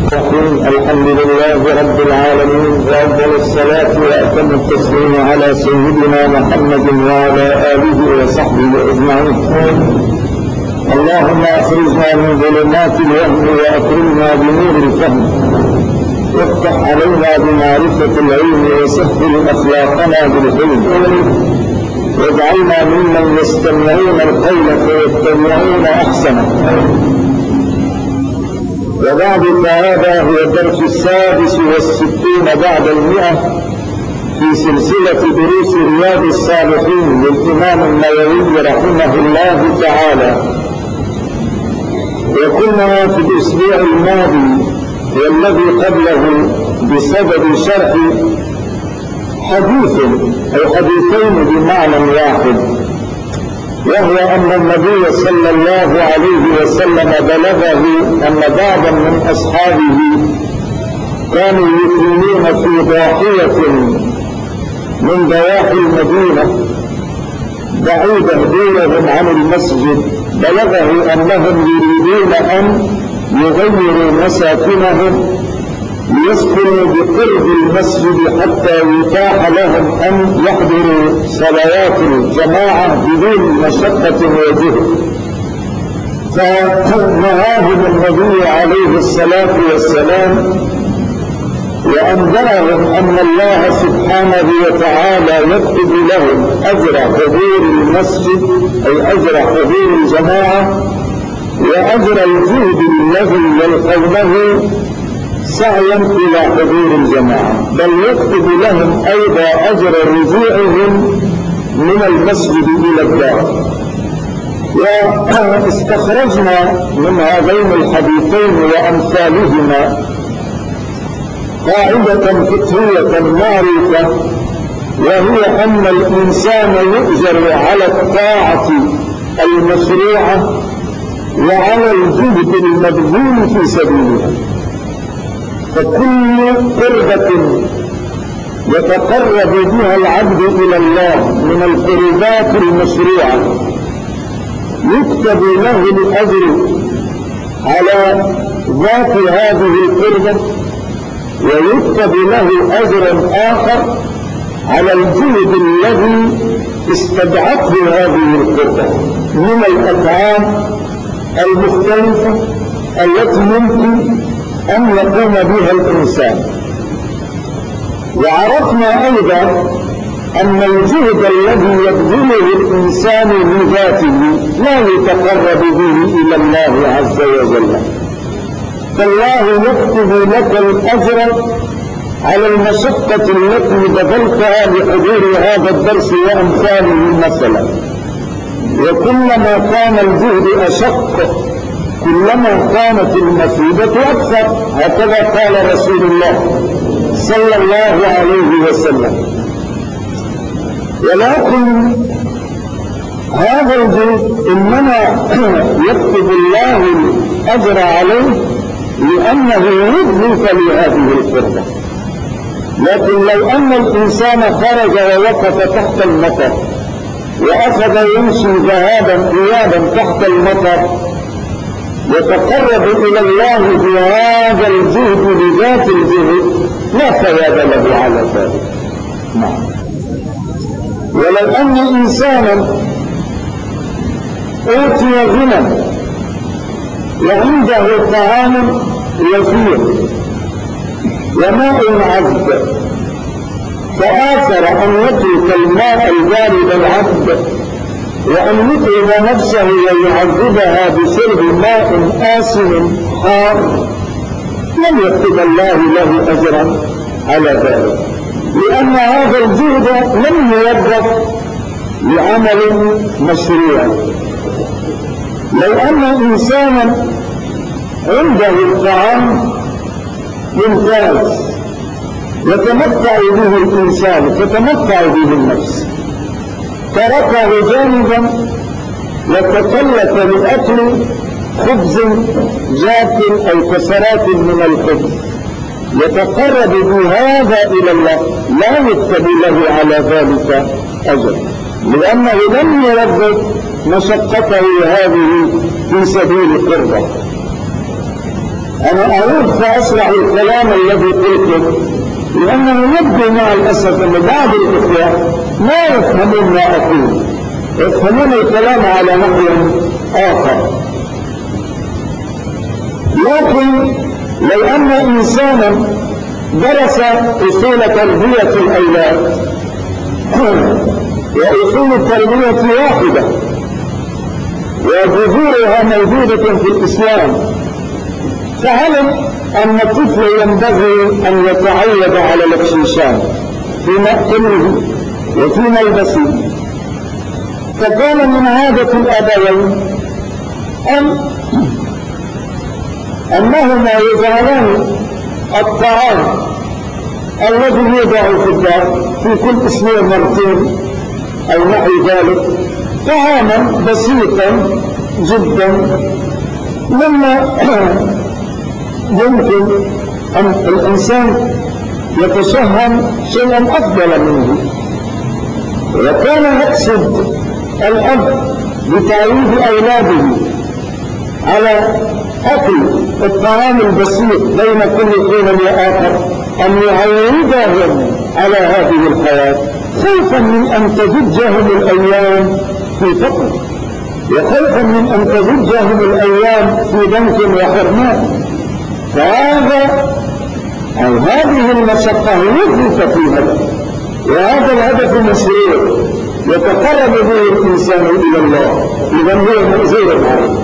الحمد لله رب العالمين، وأفضل الصلاة وأتم التسليم على سيدنا محمد وعلى آله وصحبه أجمعين. اللهم أخرجنا من ظلمات الوهم وأكرمنا بنور الفهم، وافتح علينا بمعرفة العلم وسهل أخلاقنا بالحلم، واجعلنا ممن يستمعون القول فيتبعون أحسنه. وبعد فهذا هو الدرس 66 بعد 100 في سلسلة دروس رياض الصالحين للإمام النووي رحمه الله تعالى. وكنا في الأسبوع الماضي والذي قبله بصدد شرح حديث أو حديثين بمعنى واحد، وهو أن النبي صلى الله عليه وسلم بلغه أن بعضا من أصحابه كانوا يقيمون في ضاحية من ضواحي المدينة بعيدة دورهم عن المسجد. بلغه أنهم يريدون أن يغيروا مساكنهم ليسكنوا بقرب المسجد حتى يتاح لهم أن يحضروا صلوات الجماعة بدون مشقة وجهد. فنهاهم النبي عليه الصلاة والسلام وأنذرهم أن الله سبحانه وتعالى يكتب لهم أجر حضور المسجد أي أجر حضور الجماعة وأجر الجهد الذي يلقونه سعيا إلى حضور الجماعة، بل يكتب لهم أيضا أجر رجوعهم من المسجد إلى الدار. واستخرجنا من هذين الحديثين وأمثالهما قاعدة فقهية معروفة، وهي أن الإنسان يؤجر على الطاعة المشروعة وعلى الجهد المبذول في سبيلها. فكل قربة يتقرب بها العبد إلى الله من القربات المشروعة يكتب له الأجر على ذات هذه القربة، ويكتب له أجر آخر على الجهد الذي استدعته هذه القربة من الأطعام المختلفة التي يمكن أن يقوم بها الإنسان. وعرفنا أيضا أن الجهد الذي يبذله الإنسان بذاته لا يتقرب به إلى الله عز وجل، فالله يكتب لك الأجر على المشقة التي بذلتها لحضور هذا الدرس وأمثاله مثلا. وكلما كان الجهد أشق كلما كانت المثوبة أكثر، هكذا قال رسول الله صلى الله عليه وسلم. ولكن هذا الجهد إنما يكتب الله الأجر عليه لأنه يضيف لهذه القربة. لكن لو أن الإنسان خرج ووقف تحت المطر وأخذ يمشي ذهابا إيابا تحت المطر يتقرب إلى الله بهذا الجهد بذات الجهد لا ثواب له على ذلك. نعم. ولو أن إنسانا أوتي غنى وعنده طعام يسير وماء عذب فآثر أن يترك الماء البارد العذب وأن يتعب نفسه ويعذبها بشرب ماء آسن حار، لم يكتب الله له أجرا على ذلك، لأن هذا الجهد لم يوظف لعمل مشروع. لو أن إنسانا عنده الطعام ممتاز يتمتع به الإنسان تتمتع به النفس، تركه جانبا وتكلف لأكل خبز جاف أو كسرات من الخبز يتقرب بهذا إلى الله لا يكتب له على ذلك أجر، لأنه لم يوظف مشقته هذه في سبيل قربه. أنا أعود فأشرح الكلام الذي قلته، لأنه يبدو مع الأسف أن بعض الإخوة ما يفهمون ما أقول، يفهمون الكلام على نحو آخر. لكن لو أن إنسانا درس أصول تربية الأولاد وأصول التربية واحدة وجذورها موجودة في الإسلام، فعلم أن الطفل ينبغي أن يتعود على الاخشيشان في مأكله وفي ملبسه. فكان من عادة الأبوين أنهما يجعلان الطعام الذي يوضع في الدار في كل أسبوع مرتين أو نحو ذلك طعاما بسيطا جدا، مما يمكن أن الإنسان يتشهم شيئا أفضل منه. وكان يقصد الأب بتعويض أولاده على أكل الطعام البسيط بين كل حين وآخر أن يعودهم على هذه الحياة، خوفا من أن تزجهم الأيام في فقر، وخوفا من أن تزجهم الأيام في ضنك وحرمان. هذه المشقة وظيفة في هدف، وهذا الهدف مشروع يتقرب به الإنسان إلى الله، إذا هو مأجور عليه.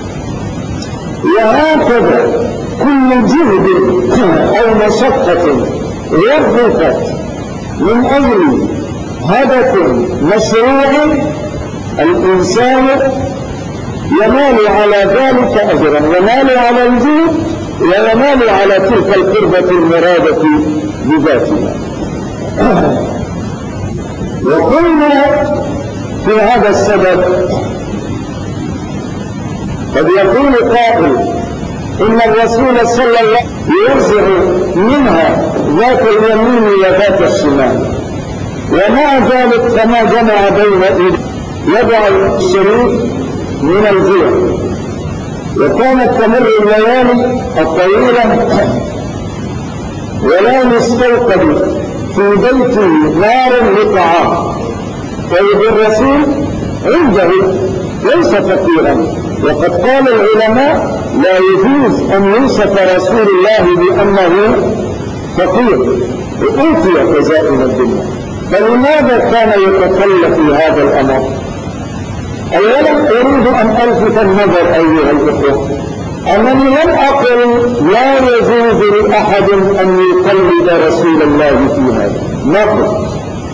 وهكذا كل جهد أو مشقة وظيفة من أجل هدف مشروع الإنسان ينال على ذلك أجرا، ينال على الجهد وينال على تلك القربة المرادة بذاتها. وقلنا في هذا السبب قد يقول قائل إن الرسول صلى الله عليه وسلم يوزع منها ذات اليمين وذات الشمال، ومع ذلك فما جمع بين يضع الشريف من الجوع. وكانت تمر الليالي الطويلة ولا يستوقد في بيته نار لطعام، طيب الرسول عنده ليس فقيرا. وقد قال العلماء لا يجوز أن يوصف رسول الله بأنه فقير وأوتي خزائن الدنيا، فلماذا كان يتكلف في هذا الأمر؟ أولا أريد أن ألفت النظر أيها الأخوة أنني لم أقل لا يجوز لأحد أن يقلد رسول الله في هذا، ما قلت.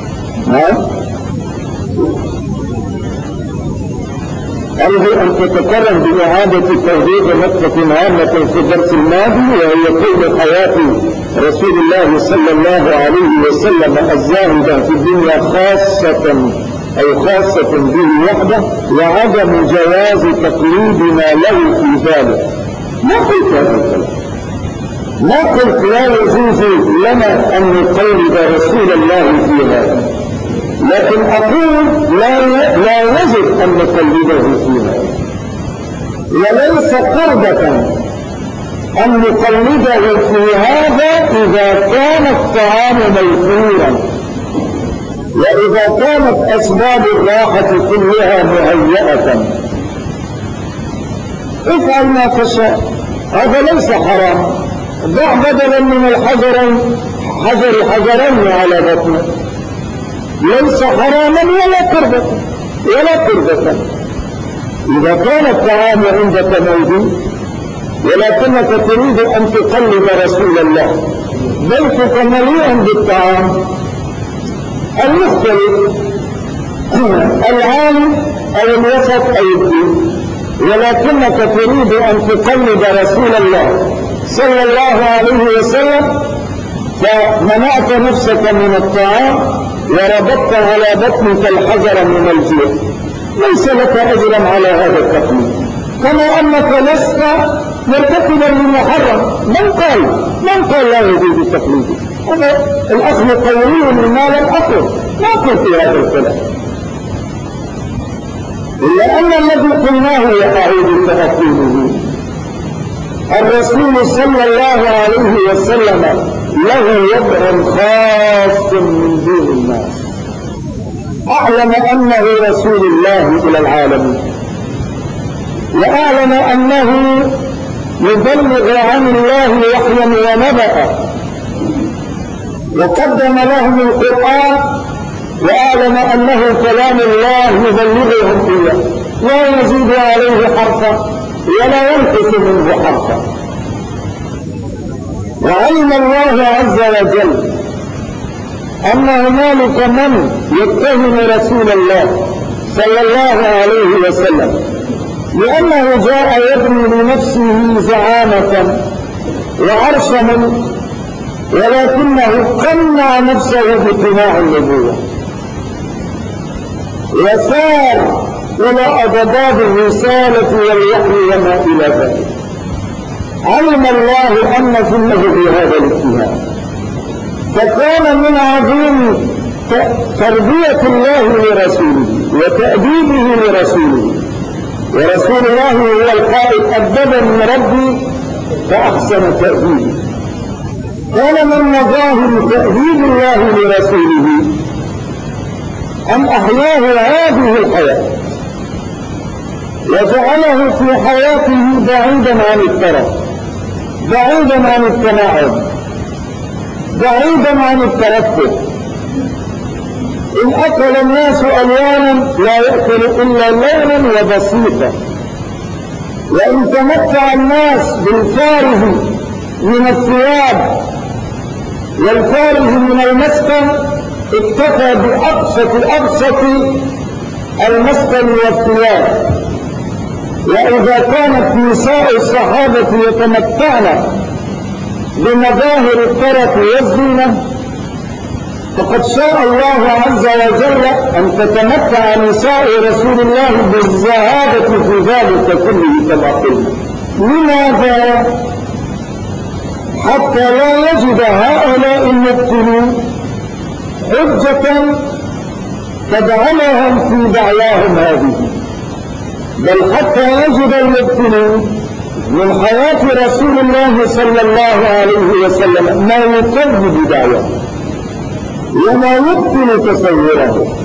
أرجو أن تتكرم بإعادة توضيح نقطة هامة في الدرس الماضي، وهي كل حياة رسول الله صلى الله عليه وسلم الزاهدة في الدنيا خاصة به وحده، وعدم جواز تقليدنا له في ذلك. ما قلت هذا الكلام، ما قلت لا يجوز لنا أن نقلد رسول الله في هذا، لكن أقول لا يجب أن نقلده في هذا، وليس قربة أن نقلده في هذا إذا كان الطعام ميسورا، وإذا كانت أسباب الراحة كلها مهيئة. افعل ما تشاء، هذا ليس حرام. ضع بدلا من الحجرين حجرين على بطنه، ليس حراما ولا قربة إذا كان الطعام عندك موجود، ولكنك تريد أن تقلد رسول الله. بيتك مليء بالطعام المختلف، العالي أو الوسط أو الدين، ولكنك تريد أن تقلد رسول الله صلى الله عليه وسلم، فمنعت نفسك من الطعام وربطت على بطنك الحجر من الجوع، ليس لك أجرا على هذا التقليد، كما أنك لست مرتكبا للمحرم. من قال لا يجوز التقليد؟ هذا الأصل قولي مما لم أقل، ما قلت هذا الكلام، إلا أن الذي قلناه وأعيد تأكيده الرسول صلى الله عليه وسلم له وضع خاص من دون الناس، أعلم أنه رسول الله إلى العالمين، وأعلم أنه يبلغ عن الله وحيا ونبأ، وقدم لهم القرآن، وأعلم أنه كلام الله يبلغهم إياه، لا يزيد عليه حرفا ولا ينقص منه حرفا. وعلم الله عز وجل أن هنالك من يتهم رسول الله صلى الله عليه وسلم لأنه جاء يبني لنفسه زعامة وعرشا، ولكنه قنع نفسه بقناع النبوة وسار إلى أضداد الرسالة والوحي وما إلى ذلك. علم الله أن ظنه بهذا الاتهام، فكان من عظيم تربية الله لرسوله وتأديبه لرسوله، ورسول الله هو القائل أدبني ربي فأحسن تأديبي. كان من مظاهر تأديب الله لرسوله أن أحياه هذه الحياة وجعله في حياته بعيدا عن الترف، بعيدا عن التناعم، بعيدا عن الترفه. إن أكل الناس ألوانا لا يأكل إلا لونا وبسيطا، وإن تمتع الناس بالفارغ من الثياب والفارغ من المسكن اكتفى بأبسط المسكن والثياب. وإذا كانت نساء الصحابة يتمتعن بمظاهر الترف والزينة، فقد شاء الله عز وجل أن تتمتع نساء رسول الله بالزهادة في ذلك كله كما قلنا. لماذا؟ حتى لا يجد هؤلاء المبتلون حجة تدعمهم في دعواهم هذه، بل حتى يجد المبتلون من حياة رسول الله صلى الله عليه وسلم ما يكذب دعوته وما يبطل تصوره.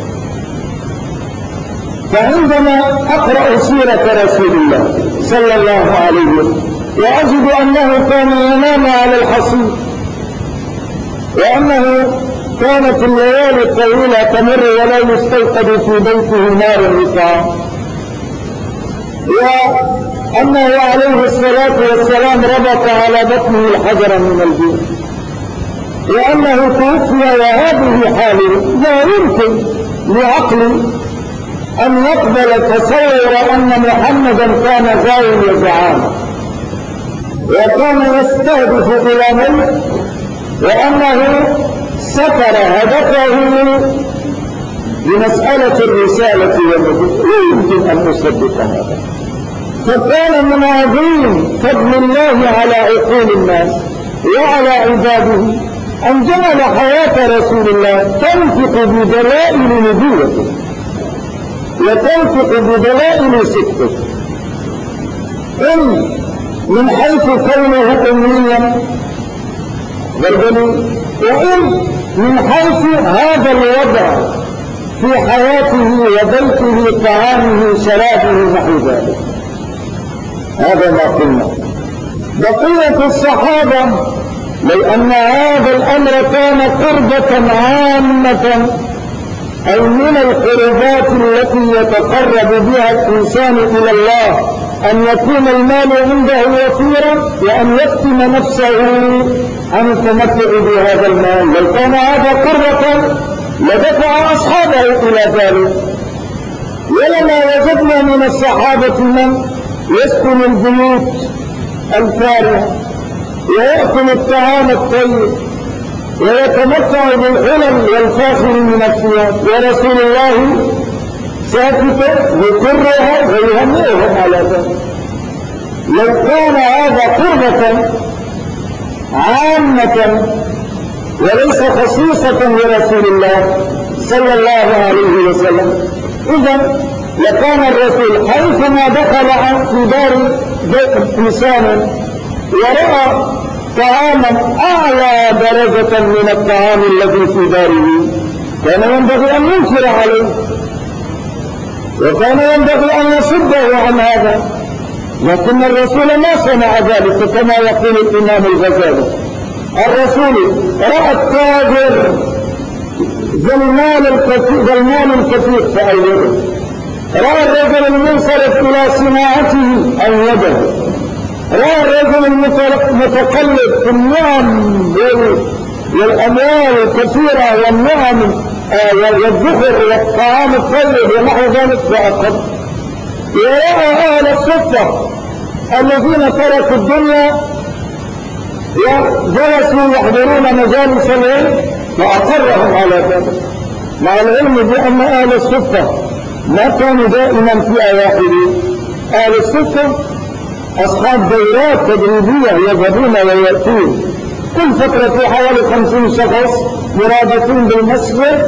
فعندما أقرأ سيرة رسول الله صلى الله عليه وسلم وأجد أنه كان ينام على الحصير، وأنه كانت الليالي الطويلة تمر ولا يستيقظ في بيته نار وطعام، وأنه عليه الصلاة والسلام ربط على بطنه الحجر من البيت، وأنه توفي وهذه حاله، لا يمكن لعقل أن يقبل تصور أن محمدا كان غاوي زعامة وكان يستهدف إلى موت، وأنه سكر هدفه بمسألة الرسالة والنبوة. لا يمكن أن نصدق هذا. فكان من عظيم فضل الله على عقول الناس وعلى عباده أن جعل حياة رسول الله تنطق بدلائل نبوته وتنطق بدلائل صدقه، إن من حيث كونه أميا والبني، وإن من حيث هذا الوضع في حياته وبيته طعامه شرابه نحو ذلك. هذا ما قلنا. بقية الصحابة لو أن هذا الأمر كان قربة عامة أي من القربات التي يتقرب بها الإنسان إلى الله، أن يكون المال عنده وفيرا وأن يختم نفسه عن التمتع بهذا المال، لو كان هذا قربة لدفع أصحابه إلى ذلك. ولما وجدنا من الصحابة من يسكن البيوت الفارهة ويأكل الطعام الطيب ويتمتع بالعلم والفاخر من الثياب، ورسول الله ساكت وكرها ويهنئهم على ذلك. لو كان هذا قربة عامة وليس خصيصة لرسول الله صلى الله عليه وسلم، إذن لكان الرسول حيثما دخل في دار إنسان ورأى طعاما أعلى درجة من الطعام الذي في داره كان ينبغي أن ينكر عليه، وكان ينبغي أن يصده عن هذا، لكن الرسول ما صنع ذلك كما يقول الإمام الغزالي. الرسول رأى التاجر ذا المال الكثير فأيده، رأى الرجل المنصرف إلى صناعته أيده، رأى الرجل المتقلب في النعم والأموال الكثيرة والنعم والذخر والطعام الطيب ونحو ذلك فأقر. ورأى أهل الصفة الذين تركوا الدنيا وجلسوا يحضرون مجالس العلم وأقرهم على ذلك، مع العلم بأن أهل الصفة ما كانوا دائما في أواخرهم. أهل الصفة أصحاب دورات تدريبية يذهبون ويأتون كل فترة في حوالي 50 شخص مرادفين بالمسجد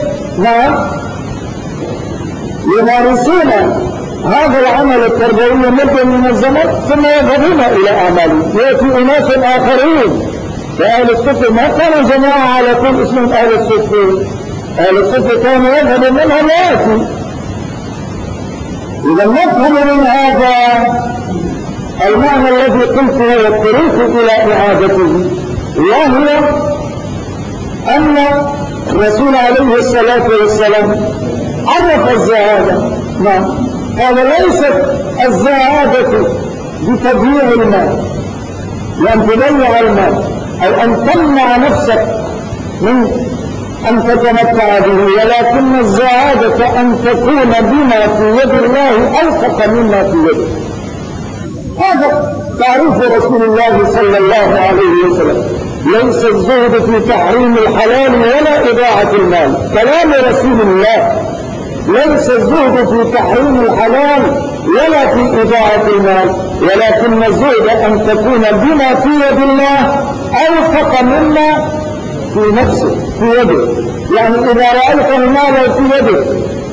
يمارسون هذا العمل التربوي مدة من الزمن ثم يذهبون إلى أعمالهم. يأتي أناس آخرين فأهل الصفة ما كانوا جماعة على كل اسم أهل الصفة، أهل الصفة كانوا يذهبوا منها ويأتي. إذا نفهم من هذا المعنى الذي قلته والطريق إلى إعادته، وهو أن الرسول عليه الصلاة والسلام عرف الزهادة. قال ليست الزهادة بتضييع المال، لأن تضيع المال أو أن تمنع نفسك من أن تتمتع به، ولكن الزهادة أن تكون بما في يد الله أوفق مما في يده. هذا تعريف رسول الله صلى الله عليه وسلم. ليس الزهد في تحريم الحلال ولا إضاعة المال، كلام رسول الله. ليس الزهد في تحريم الحلال ولا في إضاعة المال، ولكن الزهد أن تكون بما في يد الله أوفق مما في نفسه في يده. يعني إذا رأيت المال في يدك،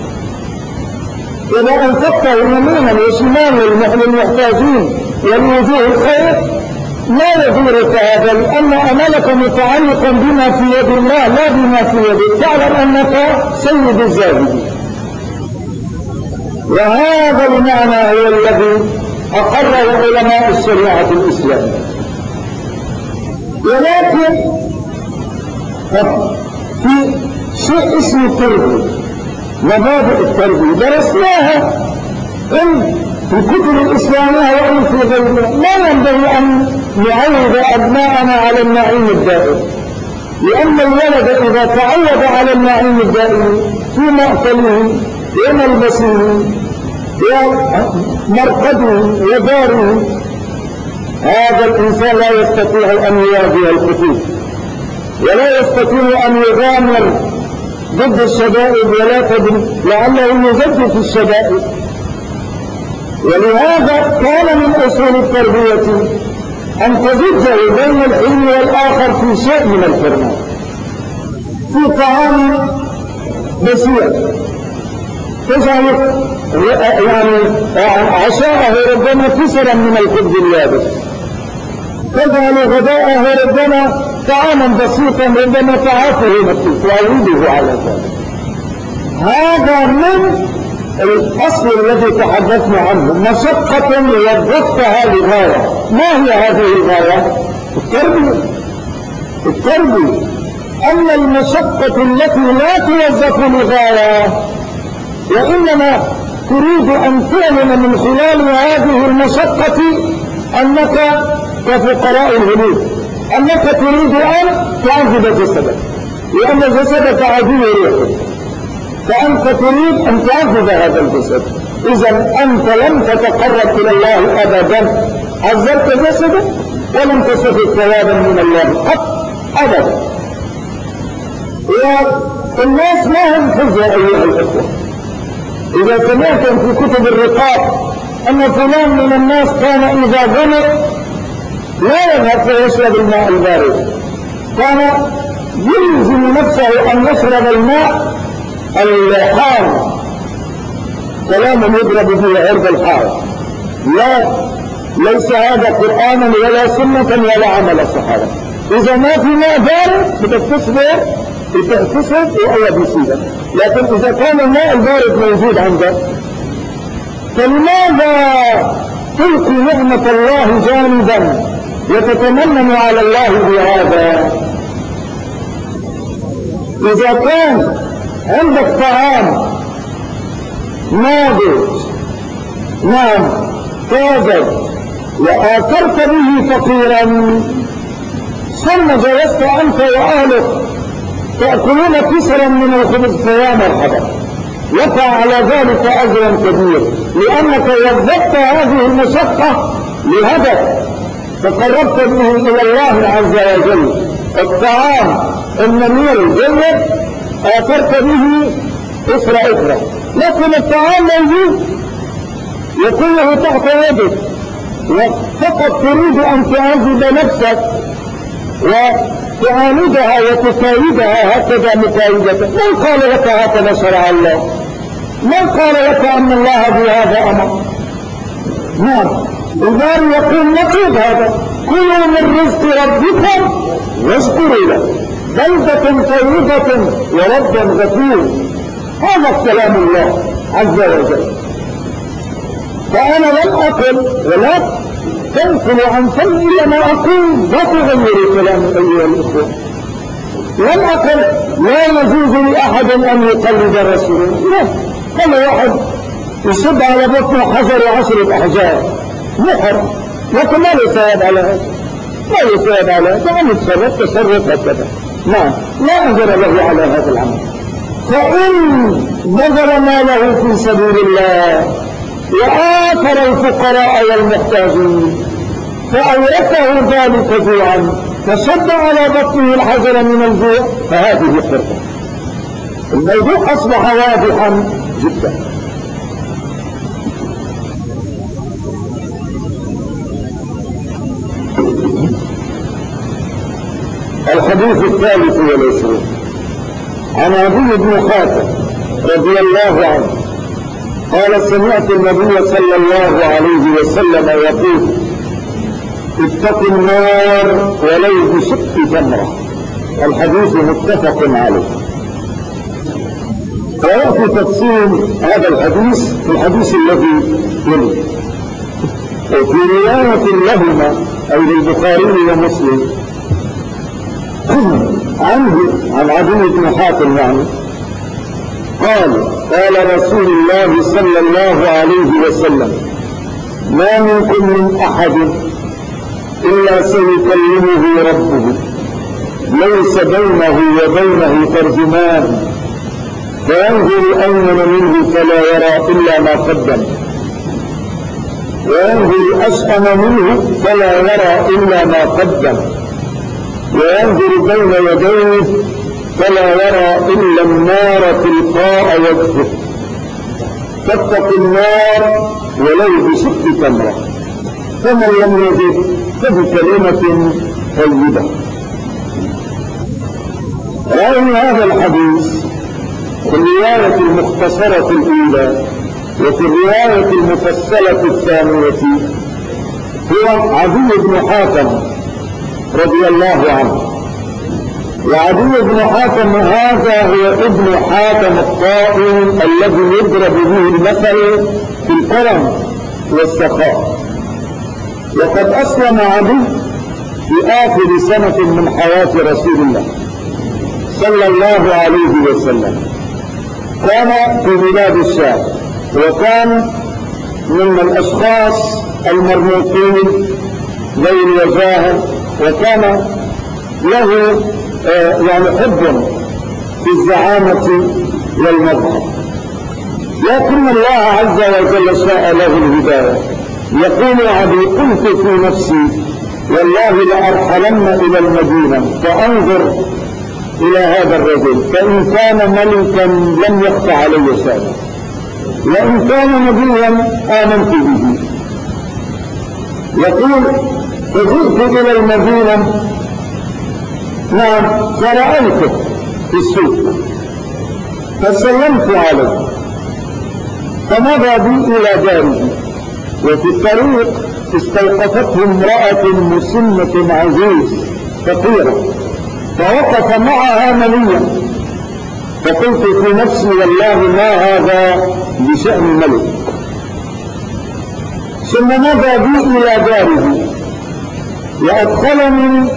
إذا أنفقته يمينا وشمالا للمحتاجين ولوجوه الخير لا يضرك هذا، لأن أملك متعلق بما في يد الله لا بما في يدك. تعلم أنك سيد الزاهدين. وهذا المعنى هو الذي أقره علماء الشريعة الإسلامية. ولكن في شيء اسمه التربية، مبادئ التربية درسناها في الكتب الإسلامية وإن في غيرها. لا ينبغي أن نعود أبناءنا على النعيم الدائم، لأن الولد إذا تعود على النعيم الدائم في مأكله وملبسه ومرقده وداره، هذا الإنسان لا يستطيع أن يواجه الخطوط، ولا يستطيع أن يغامر ضد الشدائد، ولا تدري لعله يزد في الشدائد. ولهذا كان من أصول التربية أن تزجه بين الحين والآخر في شيء من الحرمان، في طعام بسيط تجعل يعني عشاءه ربما كسرا من الخبز اليابس، تجعل غداءه ربما طعاما بسيطا ربما تعافه نفسه ويعيده على ذلك. هذا من الأصل الذي تحدثنا عنه، مشقة وظفتها لغاية. ما هي هذه الغاية؟ التربية. أما المشقة التي لا توظف لغاية وإنما تريد أن تعلن من خلال هذه المشقة أنك كفقراء الهنود، أنك تريد أن تعذب جسدك، لأن جسدك عدو روحك، فأنت تريد أن تعذب هذا الجسد. إذا أنت لم تتقرب إلى الله أبدا، عذبت جسدك ولم تستفد ثوابا من الله أبدا. والناس ما هم حجة أيها الأخوة. إذا سمعتم في كتب الرقاق أن فلان من الناس كان إذا غمر لا يذهب فيشرب الماء البارد، كان يلزم نفسه أن يشرب الماء الحار، كلام يضرب به عرض الحار. لا، ليس هذا قرآنا ولا سنة ولا عمل الصحابة. إذا ما في ماء بارد بدك تصبر وتغتسل وأول بيصيبك، لكن إذا كان الماء البارد موجود عندك فلماذا تلقي نعمة الله جانبا وتتمنن على الله بهذا؟ إذا كان عندك طعام ناضج نعم طازج وآثرت به فقيرا ثم جلست أنت وأهلك تأكلون كسرا من الخبز فيا مرحبا، وقع على ذلك أجرا كبير، لأنك وظفت هذه المشقة لهدف تقربت به إلى الله عز وجل. الطعام النمير جيد آثرت به أسرة، لكن الطعام موجود وكله تحت يدك، وفقط تريد أن تعذب نفسك وتعاندها وتكايدها هكذا مكايدة. من قال لك هكذا شرع الله؟ من قال لك أن الله بهذا أمر؟ نعم، الباري يقول نقيض هذا: كلوا من رزق ربكم واشكروا له بلدة طيبة ورب غفور. هذا كلام الله عز وجل. فأنا لم أقل ولا تنقل عن فمي لما أقول، لا تغيروا كلامي أيها الإخوة. لم أقل لا يجوز لأحد أن يقلد رسوله، لا، كل واحد يصب على بطنه حجر وعشرة أحجار محرم، لكن ما له ثواب على هذا، ما له ثواب على هذا، يعني تصرف هكذا. نعم، لا أجر له على هذا العمل. فإن بذل ماله في سبيل الله وآثر الفقراء والمحتاجين فأورثه ذلك جوعا فشد على بطنه الحجر من الجوع فهذه فرقة. الموضوع أصبح واضحا جدا. الحديث 23 عن عدي بن حاتم رضي الله عنه قال: سمعت النبي صلى الله عليه وسلم يقول: اتقوا النار ولو بشق تمرة. الحديث متفق عليه. ويأتي تفصيل هذا الحديث في الحديث الذي يلي. وفي رواية لهما أي للبخاري ومسلم عنه عن عدي بن حاتم يعني قال رسول الله صلى الله عليه وسلم: ما منكم من أحد إلا سيكلمه ربه ليس بينه وبينه ترجمان، فينظر أيمن منه فلا يرى إلا ما قدم، وينظر أشأم منه فلا يرى إلا ما قدم، وينظر بين يديه فلا يرى إلا النار تلقاء وجهه. فاتق النار ولو بشق تمرة، فمن لم يجد فبكلمة طيبة. رأي هذا الحديث في الرواية المختصرة الأولى وفي الرواية المفصلة الثانية هو عدي بن حاتم رضي الله عنه. وعدي بن حاتم هذا هو ابن حاتم الطائي الذي يضرب به المثل في الكرم والسخاء. وقد أسلم عدي في آخر سنة من حياة رسول الله صلى الله عليه وسلم. كان في بلاد الشام، وكان من الأشخاص المرموقين ذوي الوجاهة، وكان له يعني حب في الزعامة والمذهب، لكن الله عز وجل شاء له الهداية. يقول عدي: قلت في نفسي والله لأرحلن إلى المدينة فأنظر إلى هذا الرجل، فإن كان ملكا لم يخف علي شيء، وإن كان نبيا آمنت به. يقول: فجئت إلى المدينة، نعم، فرأيته في السوق فسلمت عليه، فمضى بي إلى داره، وفي الطريق استوقفته امرأة مسنة عجوز فقيرة فوقف معها مليا، فقلت في نفسي والله ما هذا بشأن ملك. ثم مضى بي إلى داره وأدخلني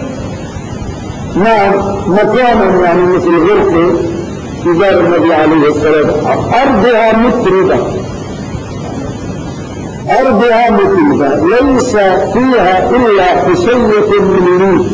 مكانا يعني مثل غرفة في دار النبي عليه الصلاة والسلام، أرضها متردة ليس فيها إلا حشية من ليف،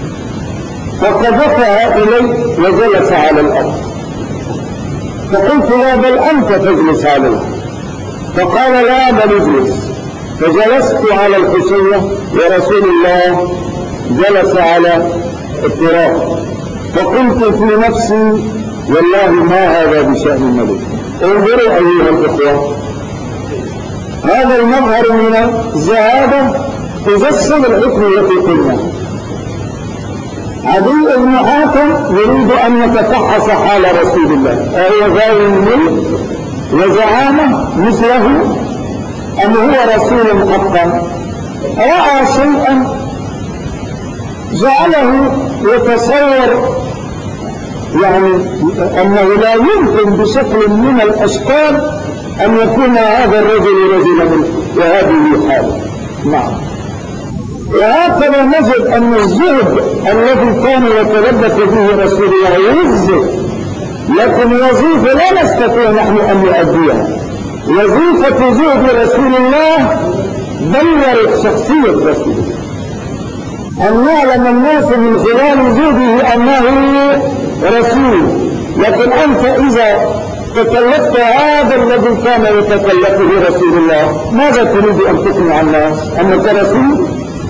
فقذفها إلي وجلس على الأرض، فقلت لا بل أنت تجلس عليه، فقال لا بل اجلس، فجلست على الحشية ورسول الله جلس على التراب، فقلت في نفسي والله ما هذا بشأن الملك. انظروا أيها الإخوة، هذا المظهر من الزهادة تجسد الحكم التي قلنا. عدي بن حاتم يريد أن يتفحص حال رسول الله، أهو غاوي الملك وزعامة مثله أم هو رسول حقا؟ رأى شيئا جعله يتصور يعني أنه لا يمكن بشكل من الأشكال أن يكون هذا الرجل رجلا منه، وهذه حاله. نعم. وهكذا نجد أن الزهد الذي كان يتلبس به رسول الله يزهد، لكن وظيفة لا نستطيع نحن أن نؤديها. وظيفة زهد رسول الله بلورت شخصية رسول الله، أن يعلم الناس من خلال زهده أنه رسول. لكن أنت إذا تكلفت هذا الذي كان يتكلفه رسول الله، ماذا تريد أن تقنع الناس؟ أنك رسول؟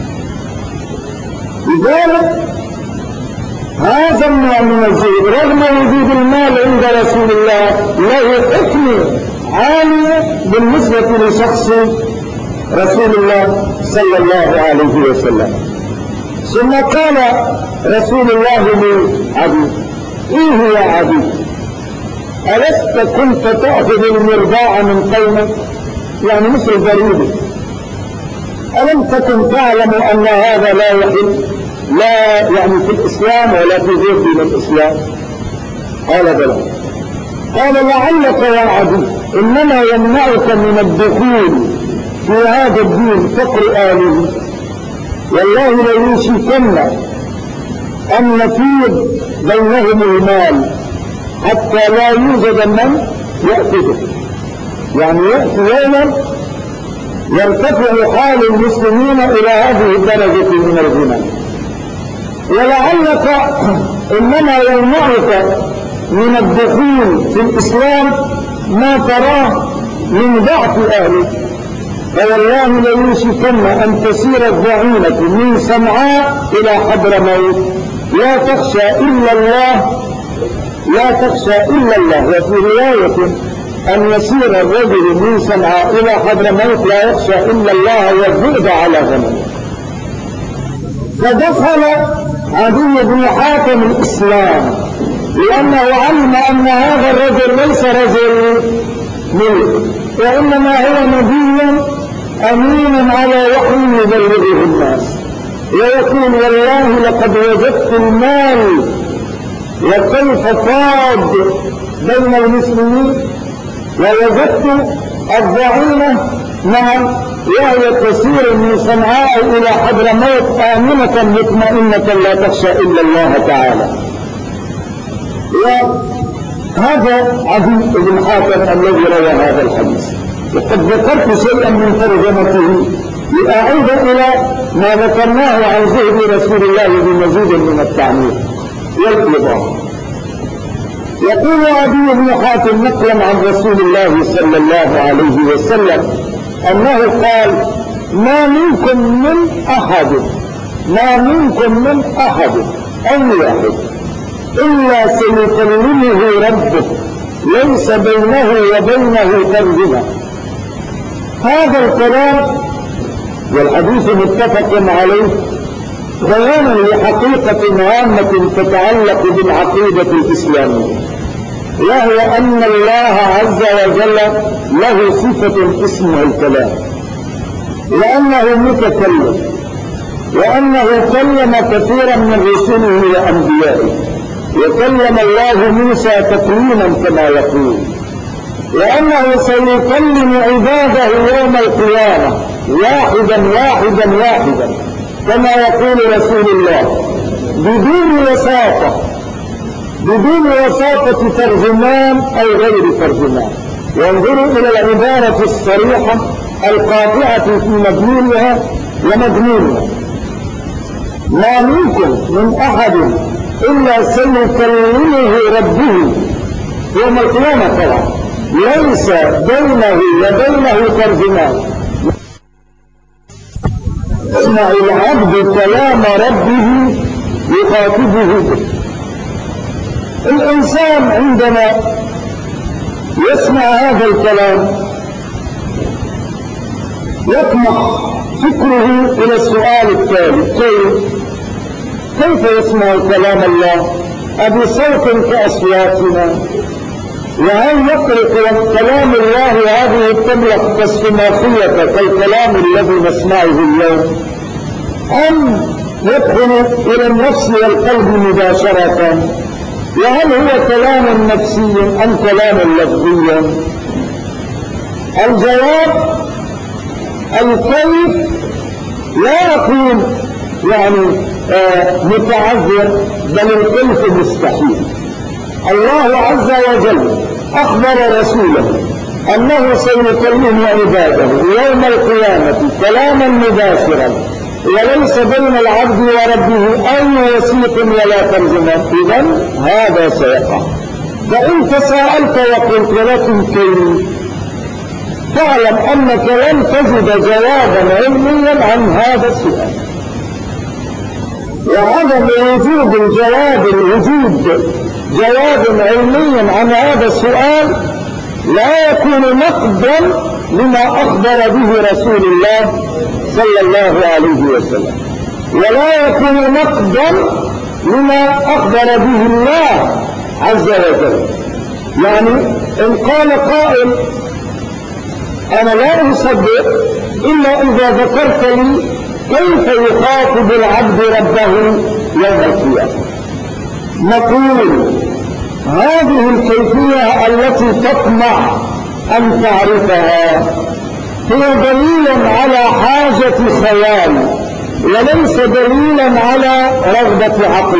لذلك هذا النوع من الزهد رغم وجود المال عند رسول الله له حكمة عالية بالنسبة لشخص رسول الله صلى الله عليه وسلم. ثم قال رسول الله لعدي: إيه يا عدي، ألست كنت تأخذ المرضاع من قومك؟ يعني مثل ضريبه. ألم تكن تعلم أن هذا لا يحل، لا يعني في الإسلام ولا في غير دين الإسلام؟ قال بلى. قال: لعلك يا عدي إنما يمنعك من الدخول في هذا الدين فقر آله، والله ليوشكن أن نفيض بينهم المال حتى لا يوجد من يأخذه. يعني يأتي يوما يرتفع حال المسلمين إلى هذه الدرجة من الغنى. ولعلك إنما يمنعك من الدخول في الإسلام ما تراه من ضعف أهله، فوالله ليوشكن أن تسير الضعينة من صنعاء إلى حضرموت لا تخشى إلا الله، وفي رواية أن يسير الرجل من صنعاء إلى حضرموت لا يخشى إلا الله والذئب على غنمه. فدخل عدي بن حاتم الإسلام لأنه علم أن هذا الرجل ليس رجل ملك، وإنما هو نبي أمين على وحي يبلغه الناس، ويقول: والله لقد وجدت المال وكيف فاض بين المسلمين، ووجدت الضعينة وهي تسير من صنعاء إلى حضرموت آمنة مطمئنة لا تخشى إلا الله تعالى. وهذا عدي بن حاتم الذي روى هذا الحديث. وقد ذكرت شيئا من ترجمته لأعود إلى ما ذكرناه عن زهد رسول الله بمزيد من التعميق والإيضاح. يقول عدي بن حاتم نقلا عن رسول الله صلى الله عليه وسلم أنه قال: ما منكم من أحد أي واحد إلا سيكلمه ربه ليس بينه وبينه ترجمة. هذا الكلام والحديث متفق عليه بيانا لحقيقة هامة تتعلق بالعقيدة الإسلامية، وهو أن الله عز وجل له صفة اسمها الكلام، لأنه متكلم، وأنه كلم كثيرا من رسله وأنبيائه، وكلم الله موسى تكليما كما يقول، لأنه سيكلم عباده يوم القيامة واحدا واحدا واحدا كما يقول رسول الله، بدون وساطة ترجمان أو غير ترجمان. وانظروا إلى العبارة الصريحة القاطعة في مضمونها ومضمونها: ما منكم من أحد إلا سيكلمه ربه يوم القيامة، طبعا ليس بينه وبينه ترجمان. يسمع العبد كلام ربه يخاطبه به. الإنسان عندما يسمع هذا الكلام يطمح فكره إلى السؤال التالي: كيف يسمع كلام الله أبصوت كأصواتنا؟ وهل يطرق كلام الله هذه التبلغ كالسماخية كالكلام الذي نسمعه اليوم، أم يدخل إلى النفس والقلب مباشرة؟ وهل هو كلام نفسي أم كلام لفظي؟ الجواب: الكيف لا يكون متعذر، بل الكيف مستحيل. الله عز وجل أخبر رسوله أنه سيكلم عباده يوم القيامة كلاما مباشرا، وليس بين العبد وربه أي وسيط ولا ترجمان. إذن هذا سيقع. فإن تساءلت وقلت ولكن كيف، فاعلم أنك لن تجد جوابا علميا عن هذا السؤال. وعدم وجود جواب علمي عن هذا السؤال لا يكون نقدا لما أخبر به رسول الله صلى الله عليه وسلم، ولا يكون نقدا لما أخبر به الله عز وجل. إن قال قائل: أنا لا أصدق إلا إذا ذكرت لي كيف يخاطب العبد ربه يوم القيامة، نقول: هذه الكيفية التي تطمع أن تعرفها هي دليل على حاجة خيال، وليس دليلا على رغبة عقل.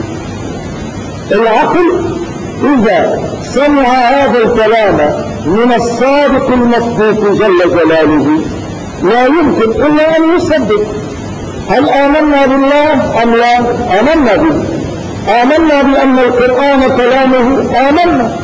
العقل إذا سمع هذا الكلام من الصادق المصدوق جل جلاله لا يمكن إلا أن يصدق. هل آمنا بالله أم لا؟ آمنا به. آمنا بأن القرآن كلامه، آمنا.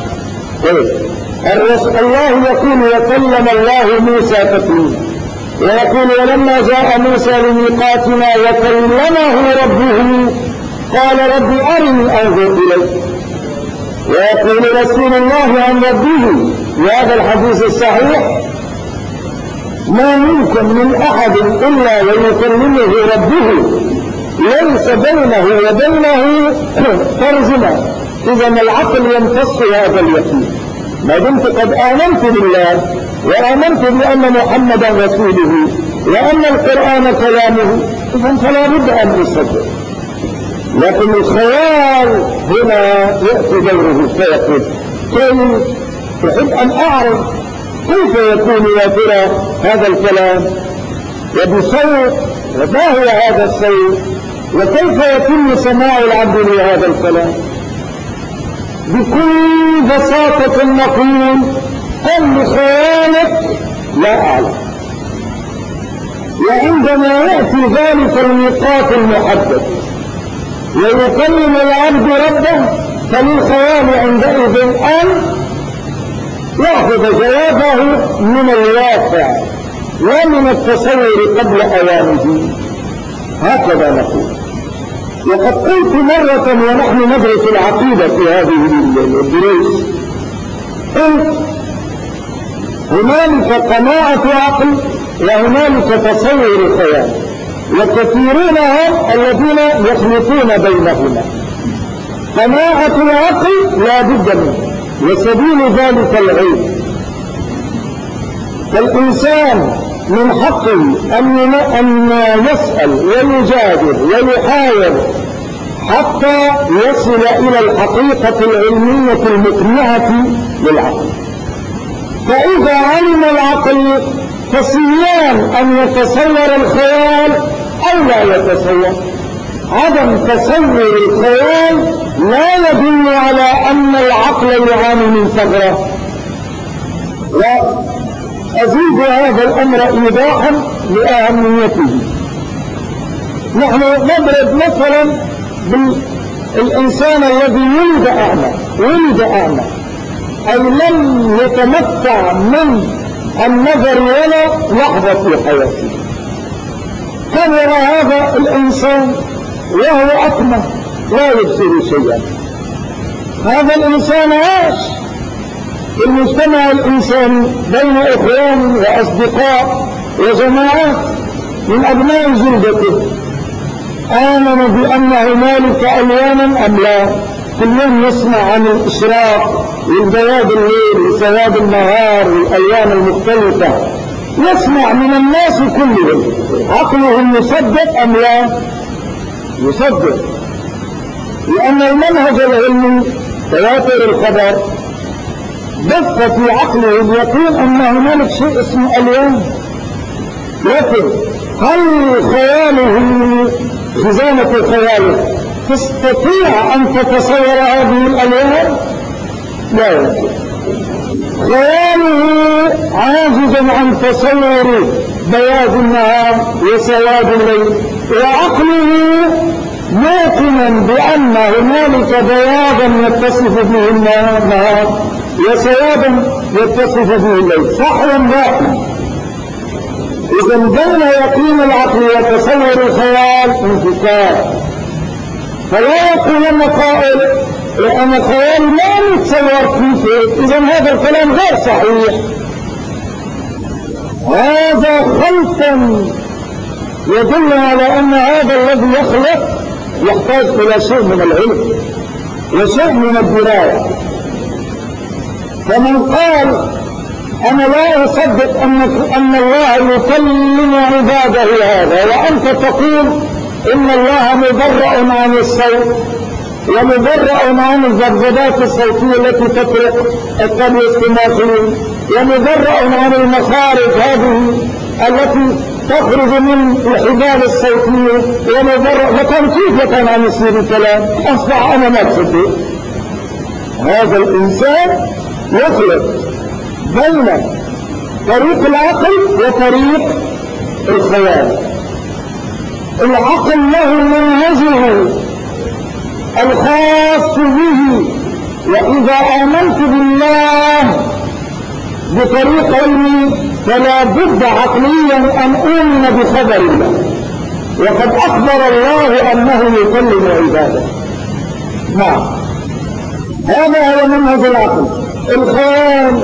الله يقول: وكلم الله موسى تكليما، ويقول: ولما جاء موسى لميقاتنا وكلمه ربه قال رب أرني أنظر إليك. ويقول رسول الله عن ربه وهذا الحديث الصحيح: ما منكم من أحد إلا ويكلمه ربه ليس بينه وبينه ترجمة. إذن العقل يمتص هذا اليقين. ما دمت قد آمنت بالله وآمنت بأن محمدا رسوله وأن القرآن كلامه، إذن فلا بد أن أصدق. لكن الخيال هنا يأتي دوره فيقول: كيف أحب أن أعرف كيف يكون يا ترى هذا الكلام، وبصوت، وما هو هذا الصوت، وكيف يتم سماع العبد لهذا الكلام؟ بكل بساطة نقول: قل خيالك لا أعلم. وعندما يأتي ذلك الميقات المحدد ويكلم العبد ربه، فللخيال عندئذ أن يأخذ جوابه من الواقع ومن التصور قبل أوانه. هكذا نقول. وقد قلت مرة ونحن ندرس العقيدة في هذه الدروس، قلت: هنالك قناعة عقل وهنالك تصور خيال، وكثيرون هم الذين يخلطون بينهما. قناعة العقل لا بد منه، وسبيل ذلك العلم. فالإنسان من حقه أن يسأل ويجادل ويحاول حتى يصل إلى الحقيقة العلمية المقنعة للعقل. فإذا علم العقل فصيان أن يتصور الخيال أو لا يتصور. عدم تصور الخيال لا يدل على أن العقل يعاني من ثغرة. وأزيد هذا الأمر إيضاحا لأهميته. نحن نضرب مثلا بالإنسان الذي ولد أعمى أي لم يتمتع من النظر ولا لحظة في حياته. كبر هذا الإنسان وهو أكمه لا يبصر شيئا. هذا الإنسان عاش في المجتمع الإنساني بين إخوان وأصدقاء وجماعات من أبناء جلدته. آمن بأن هنالك ألوانا أم لا؟ كل يوم يسمع عن الإشراق والبياض الليل وسواد النهار والألوان المختلفة، يسمع من الناس كلهم. عقلهم يصدق أم لا؟ يصدق، لأن المنهج العلمي تواتر الخبر بث في عقله اليقين أن هنالك شيء اسمه ألوان. لكن هل خياله خزانة خياله تستطيع أن تتصور هذه الألوان؟ لا يمكن. خياله عاجز عن تصور بياض النهار وسواد الليل، وعقله موقنا بأن هنالك بياضا يتصف به النهار وسوادا يتصف به الليل. صح ولا لا؟ إذا بين يقين العقل وتصور الخيال انفكاك. فلا يقولن قائل لأن الخيال لا يتصور كيف، إذا هذا الكلام غير صحيح. هذا خلطا يدل على أن هذا الذي يخلق يحتاج إلى شيء من العلم وشيء من الدراية. فمن قال أنا لا أصدق أن الله يكلم عباده هذا، وأنت تقول إن الله مبرأ عن الصوت ومبرأ عن الذبذبات الصوتية التي تطرق الطبع السماخين، ومبرأ عن المخارج هذه التي تخرج من الحبال الصوتية، ومبرأ لكن كيف كان عن يصير الكلام؟ أصبح أنا ما تصدق. هذا الإنسان يخلط بين طريق العقل وطريق الخيال. العقل له منهجه الخاص به، وإذا آمنت بالله بطريق علمي فلا بد عقليا أن أؤمن بخبر الله، وقد أخبر الله أنه يكلم عباده. نعم، هذا هو منهج العقل. الخيال،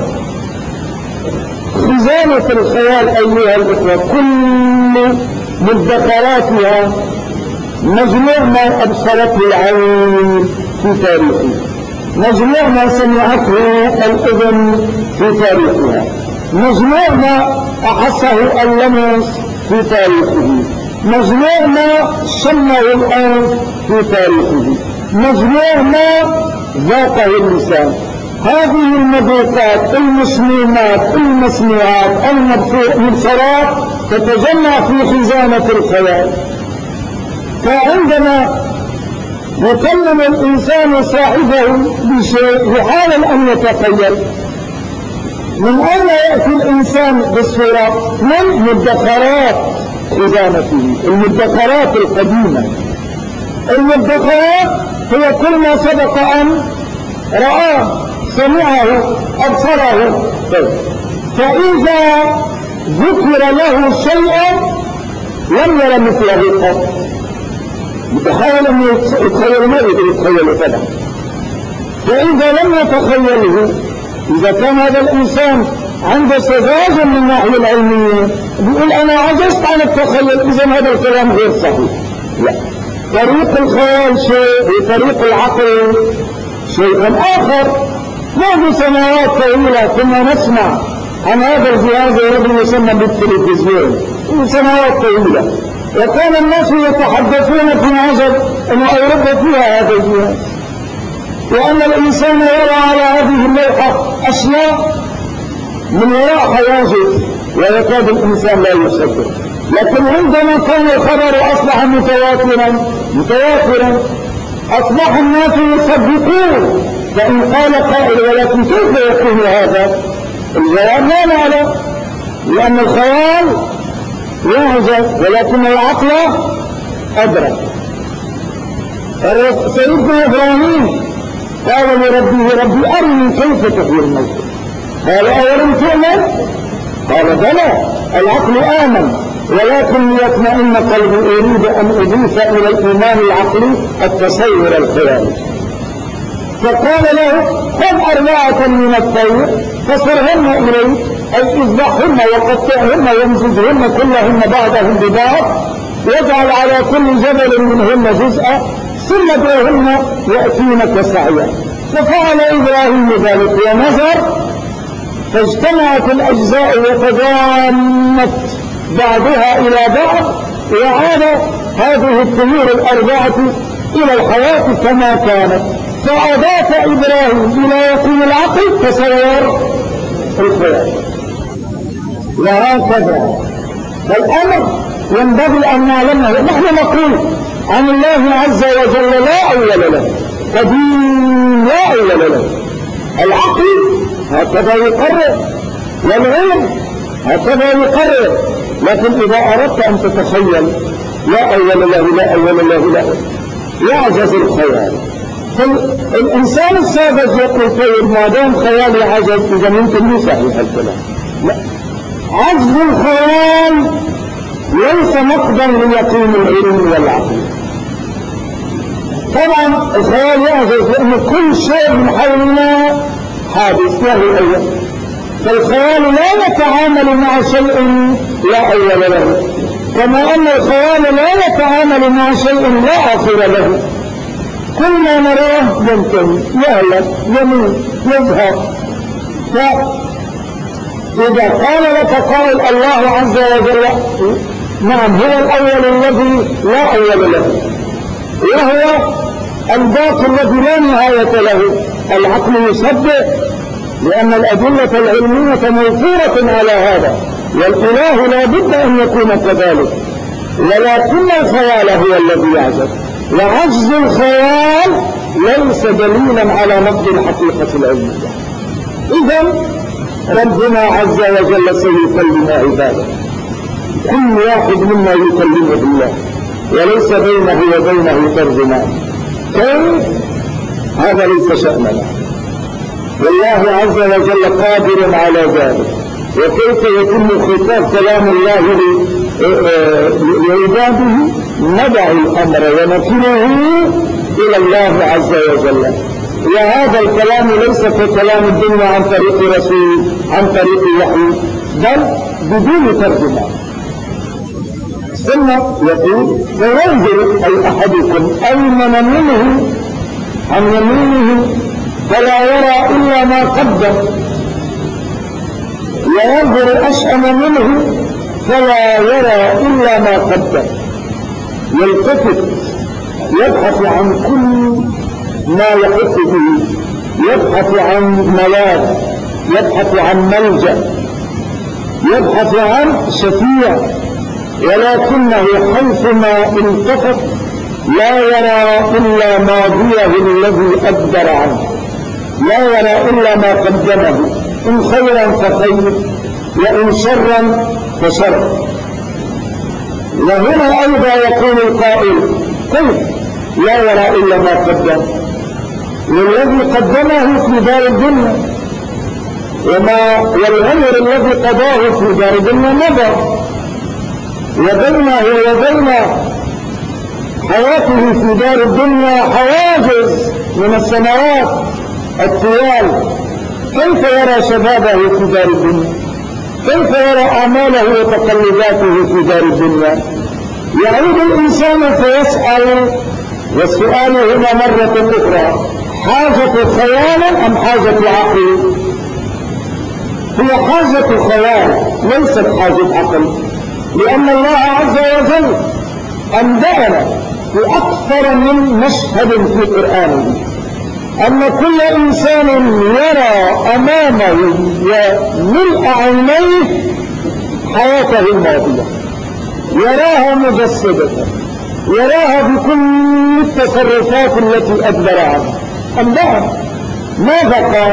خزانة الخيال أيها الإخوة كل مدخراتها مجموع ما أبصرته العين في تاريخه، مجموع ما سمعته الأذن في تاريخها، مجموع ما أحسه اللمس في تاريخه، مجموع ما شمه الأنف في تاريخه، مجموع ما ذاقه اللسان. هذه المذوقات، المسمومات، المسموعات، المبصرات تتجمع في خزانة الخيال. فعندما يكلم الإنسان صاحبه بشيء يحاول أن يتخيل. من أين يأتي الإنسان بالصورة؟ من مدخرات خزانته، المدخرات القديمة. المدخرات هي كل ما سبق أن رآه، سمعه، أبصره. فإذا ذكر له شيئا لم يرى مثله قط، يتحاول أن يتخيل، ما يتخيل فلا. فإذا لم يتخيله، إذا كان هذا الإنسان عنده سذاجة من الناحية العلمية بيقول أنا عجزت عن التخيل، إذا هذا الكلام غير صحيح. لا، طريق الخيال شيء وطريق العقل شيء آخر. منذ سنوات طويلة كنا نسمع عن هذا الجهاز الذي يسمى بالتلفزيون سنوات طويلة، وكان الناس يتحدثون في عجب أن أوروبا فيها هذا الجهاز، وأن الإنسان يرى على هذه اللوحة أشياء من وراء حواجز ويكاد الإنسان لا يصدق. لكن عندما كان الخبر أصبح متواترا أصبح الناس يصدقون. فإن قال قائل ولكن كيف يكون هذا؟ الجواب لا نعلم، لأن الخيال يعجز ولكن العقل أدرك. سيدنا إبراهيم قال لربه ربي أرني كيف تحيي الموتى، قال أولم تؤمن؟ قال بلى العقل آمن ولكن ليطمئن قلبي أريد أن أضيف إلى الإيمان العقلي التصور الخيالي. فقال له خذ 4 من الطير فصرهن إليك، أي اذبحهن وقطعهن وامزجهن كلهن بعضهن ببعض واجعل على كل جبل منهن جزءا ثم ادعوهن يأتينك سعيا. ففعل إبراهيم ذلك ونظر فاجتمعت الأجزاء وتضامت بعضها إلى بعض وعاد هذه الطيور 4 إلى الحياة كما كانت. فأضاف إبراهيم إلى يقين العقل تصور الخيال. وهكذا فالأمر ينبغي أن نعلمه. نحن نقول عن الله عز وجل لا أول له، قديم لا أول له. العقل هكذا يقرر والعلم هكذا يقرر، لكن إذا أردت أن تتخيل لا أول له لا أول له لا يعجز الخيال. فالإنسان الساذج يقول طيب ما دام خيالي عجز إذا ممكن مو صحيح الكلام. لا، عجز الخيال ليس نقدا ليقين العلم والعقل. طبعا الخيال يعجز لأن كل شيء من حولنا حادث له أول، فالخيال لا يتعامل مع شيء لا أول له، كما أن الخيال لا يتعامل مع شيء لا آخر له. كل ما نراه ينتهي يهلك يموت يذهب. فإذا قال لك قائل الله عز وجل نعم هو الأول الذي لا أول له، وهو الذات الذي لا نهاية له، العقل يصدق لأن الأدلة العلمية موفورة على هذا، والإله لا بد أن يكون كذلك، ولكن الخيال هو الذي يعجز. وعجز الخيال ليس دليلا على نقد الحقيقة العلمية. إذن ربنا عز وجل سيكلم عباده، كل واحد منا يكلمه الله وليس بينه وبينه ترجمان. كيف؟ هذا ليس شأننا، والله عز وجل قادر على ذلك. وكيف يتم خطاب كلام الله لعباده؟ ندع الأمر ونكله إلى الله عز وجل. وهذا الكلام ليس ككلام الدنيا عن طريق رسول عن طريق وحي، بل بدون ترجمة. ثم يقول فينظر أي أحدكم أيمن منه عن يمينه فلا يرى إلا ما قدم، وينظر أشأم منه فلا يرى إلا ما قدم. يلتفت يبحث عن كل ما يحس به، يبحث عن ملاذ، يبحث عن ملجأ، يبحث عن شفيع، ولكنه حيثما التفت لا يرى إلا ماضيه الذي أدبر عنه، لا يرى إلا ما قدمه، إن خيرا فخير وإن شرا فشر. وهنا أيضا يقول القائل كيف لا يرى إلا ما قدم؟ والذي قدمه في دار الدنيا، والعمر الذي قضاه في دار الدنيا مضى، وبينه وبين حياته في دار الدنيا حواجز من السنوات الطوال. كيف يرى شبابه في دار الدنيا؟ كيف يرى أعماله وتقلباته في دار الدنيا؟ يعود الإنسان فيسأل، والسؤال هنا مرة أخرى حاجة خيال أم حاجة عقل؟ هي حاجة خيال ليست حاجة عقل، لأن الله عز وجل أنبأنا في أكثر من مشهد في قرآنه أن كل إنسان يرى أمامه وملء عينيه حياته الماضية، يراها مجسدة، يراها بكل التصرفات التي أدبر عنها. أنبأنا ماذا قال؟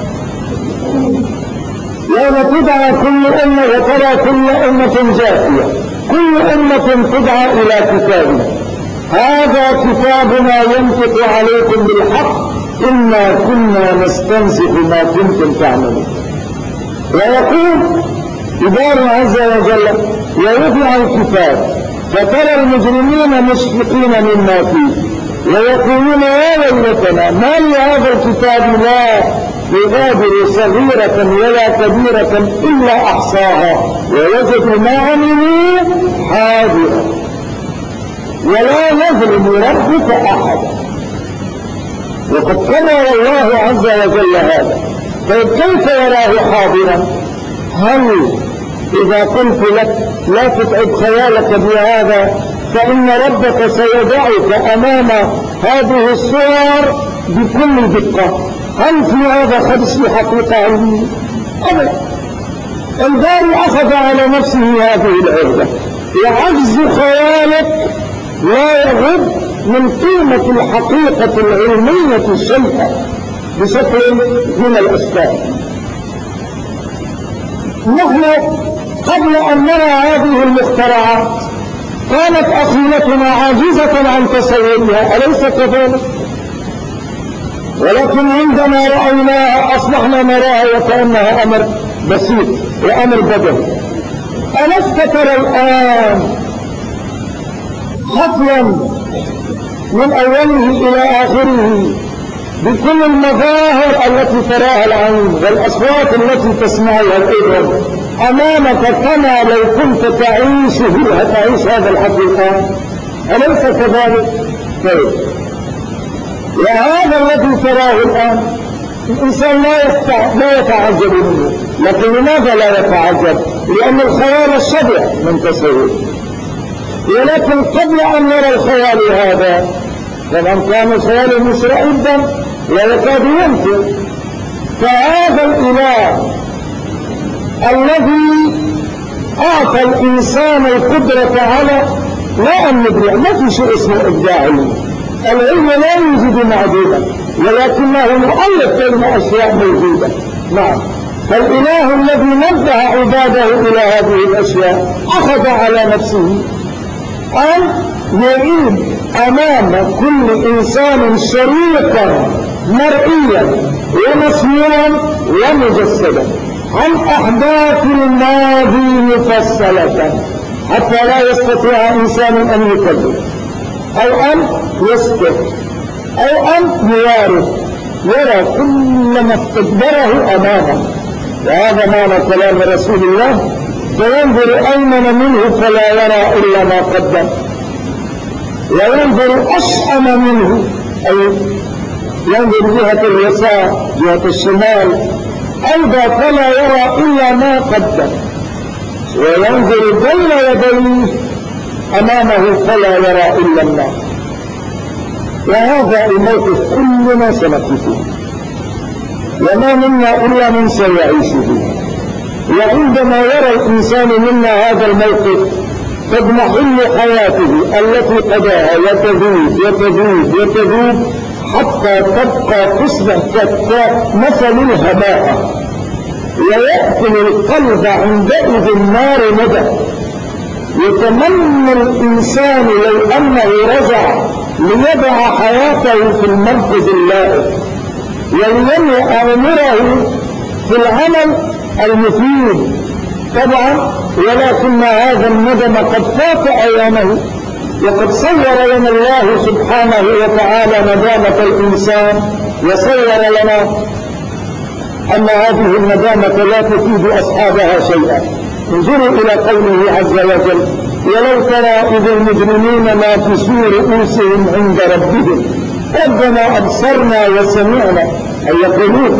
يوم تدعى كل أمة وترى كل أمة جاثية، كل أمة تدعى إلى كتابها، هذا كتابنا ينطق عليكم بالحق إنا كنا نستنسخ ما كنتم تعملون. ويقول إدارة عز وجل ويوضع الكتاب فترى المجرمين مشفقين مما فيه ويقولون يا ويلتنا ما لهذا الكتاب لا يغادر صغيرة ولا كبيرة إلا أحصاها ووجدوا ما عملوا حاضرا ولا يظلم ربك أحدا. وقد قرر الله عز وجل هذا، طيب كيف يراه حاضرا؟ هل إذا قلت لك لا تتعب خيالك بهذا فإن ربك سيدعك أمام هذه الصور بكل دقة، هل في هذا خدش حقيقة علمية؟ أبدا. الباري أخذ على نفسه هذه العهدة، وعجز خيالك لا يغض من قيمة الحقيقة العلمية الشيئة بشكل من الأشكال. نحن قبل أن نرى هذه المخترعات كانت أخيلتنا عاجزة عن تصورها، أليس كذلك؟ ولكن عندما رأيناها أصبحنا نراها وكأنها أمر بسيط وأمر بدني. ألست ترى الآن حفلا من أوله إلى آخره بكل المظاهر التي تراها العين والأصوات التي تسمعها الأذن أمامك كما لو كنت تعيش هذا الحقيقة، أليس كذلك؟ طيب، وهذا الذي تراه الآن الإنسان لا يتعجب منه، لكن لماذا لا يتعجب؟ لأن الخيال الشبع من تصوره. ولكن قبل أن نرى الخيال هذا طبعا كان الخيال مسرعا ويكاد ينفر، فهذا الإله الذي أعطى الإنسان القدرة على لا أن نبدع، ما في شيء اسمه إبداع علمي، العلم لا يوجد معدودا ولكنه مؤلف بين أشياء موجودة. نعم، فالإله الذي نبه عباده إلى هذه الأشياء أخذ على نفسه أن يعيد أمام كل إنسان شريكا مرئيا ومسموعا ومجسدا عن أحداث الماضي مفصلة حتى لا يستطيع إنسان أن يكذب أو أن يسكت أو أن يوارث، يرى كل ما استدبره أمامه. وهذا معنى كلام رسول الله: فينظر أيمن منه فلا يرى إلا ما قدم، وينظر أشأم منه أي ينظر جهة اليسار جهة الشمال أيضا فلا يرى إلا ما قدم، وينظر بين يديه أمامه فلا يرى إلا النار. وهذا الموقف كلنا سنقفه وما منا إلا من سيعيشه. وعندما يرى الإنسان منا هذا الموقف تضمحل حياته التي قضاها يتذوب يتذوب يتذوب حتى تبقى تصبح كمثل الهباء، ويأكل القلب عندئذ النار ندى. يتمنى الإنسان لو أنه رجع ليضع حياته في المركز اللائق وليملأ أمره في العمل المفيد طبعا، ولكن هذا الندم قد فات أيامه. وقد صور لنا الله سبحانه وتعالى ندامة الإنسان، وصور لنا أن هذه الندامة لا تفيد أصحابها شيئا. انظروا إلى قوله عز وجل: ولو ترى إذ المجرمين ناكسوا رؤوسهم عند ربهم ربنا أبصرنا وسمعنا، أي يقولون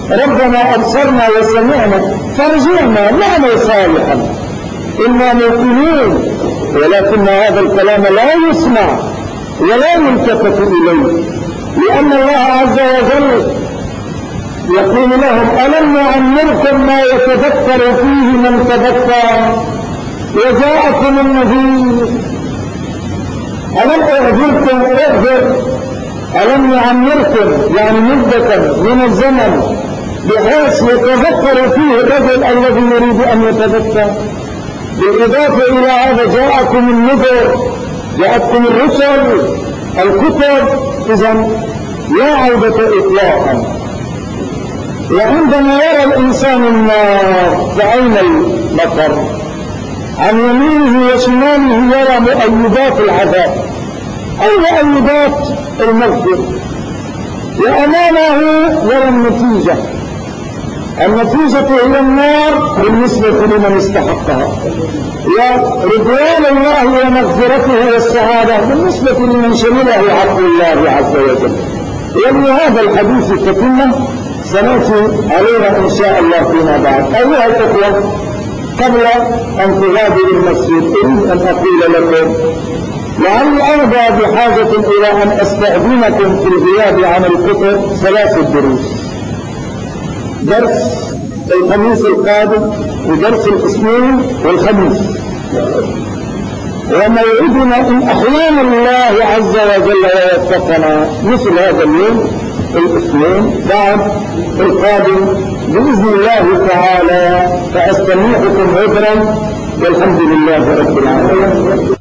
ربنا أبصرنا وسمعنا فارجعنا نعمل صالحا إنا موقنون، ولكن هذا الكلام لا يسمع ولا يلتفت إليه، لأن الله عز وجل يقول لهم ألم نعمركم ما يتذكر فيه من تذكر وجاءكم النذير، ألم أعذركم أعذر، ألم نعمركم يعني مدة من الزمن بحيث يتذكر فيه الرجل الذي يريد أن يتذكر. بالإضافة إلى هذا جاءكم النذر، جاءتكم الرسل الكتب، إذن لا عودة إطلاقا. وعندما يرى الإنسان النار كعين المطر عن يمينه وشماله يرى مؤيدات العذاب أو مؤيدات المغفرة، وأمامه يرى النتيجة. النتيجة هي النار بالنسبة لمن استحقها، ورضوان الله ومغفرته والسعادة بالنسبة لمن شمله عفو الله عز وجل. ولهذا الحديث التتمة سنأتي عليها إن شاء الله فيما بعد. أيها الأخوة، قبل أن تغادر المسجد أريد أن أقول لكم لعلي أرضى بحاجة إلى أن أستأذنكم في الغياب عن الكتب 3 دروس: درس الخميس القادم، ودرس الاثنين والخميس، وموعدنا إن أحيانا الله عز وجل ووفقنا مثل هذا اليوم الاثنين بعد القادم بإذن الله تعالى. فأستميحكم عذرا، والحمد لله رب العالمين.